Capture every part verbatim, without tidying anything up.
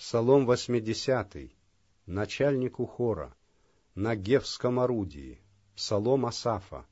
Псалом восьмидесятый, начальнику хора, на гевском орудии, псалом Асафа.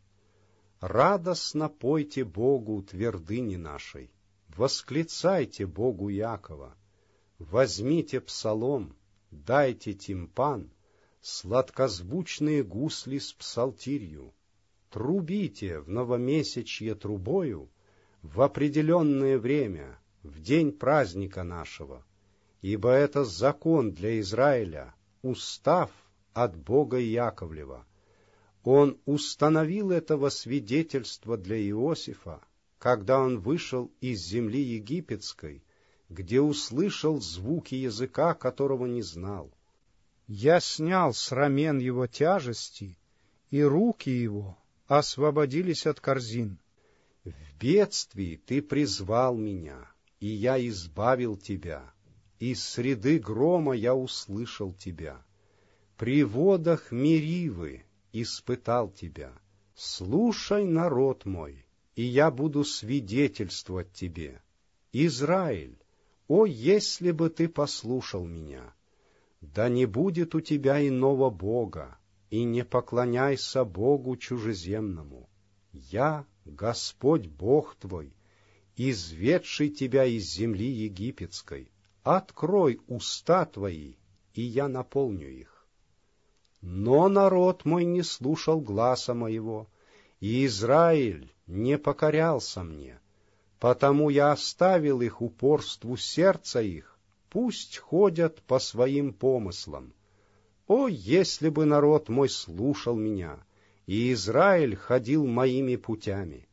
Радостно пойте Богу твердыни нашей, восклицайте Богу Якова. Возьмите псалом, дайте тимпан, сладкозвучные гусли с псалтирью. Трубите в новомесячье трубою в определенное время, в день праздника нашего, ибо это закон для Израиля, устав от Бога Яковлева. Он установил этого свидетельства для Иосифа, когда он вышел из земли египетской, где услышал звуки языка, которого не знал. Я снял с рамен его тяжести, и руки его освободились от корзин. В бедствии ты призвал меня, и я избавил тебя. Из среды грома я услышал тебя. При водах Меривы испытал тебя. Слушай, народ мой, и я буду свидетельствовать тебе. Израиль, о, если бы ты послушал меня! Да не будет у тебя иного Бога, и не поклоняйся Богу чужеземному. Я, Господь Бог твой, изведший тебя из земли египетской. Открой уста твои, и я наполню их. Но народ мой не слушал гласа моего, и Израиль не покорялся мне. Потому я оставил их упорству сердца их, пусть ходят по своим помыслам. О, если бы народ мой слушал меня, и Израиль ходил моими путями!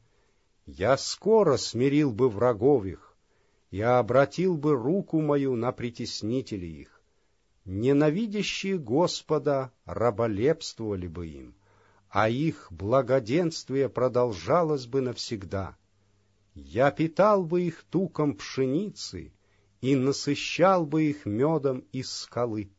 Я скоро смирил бы врагов их, я обратил бы руку мою на притеснителей их. Ненавидящие Господа раболепствовали бы им, а их благоденствие продолжалось бы навсегда. Я питал бы их туком пшеницы и насыщал бы их медом из скалы.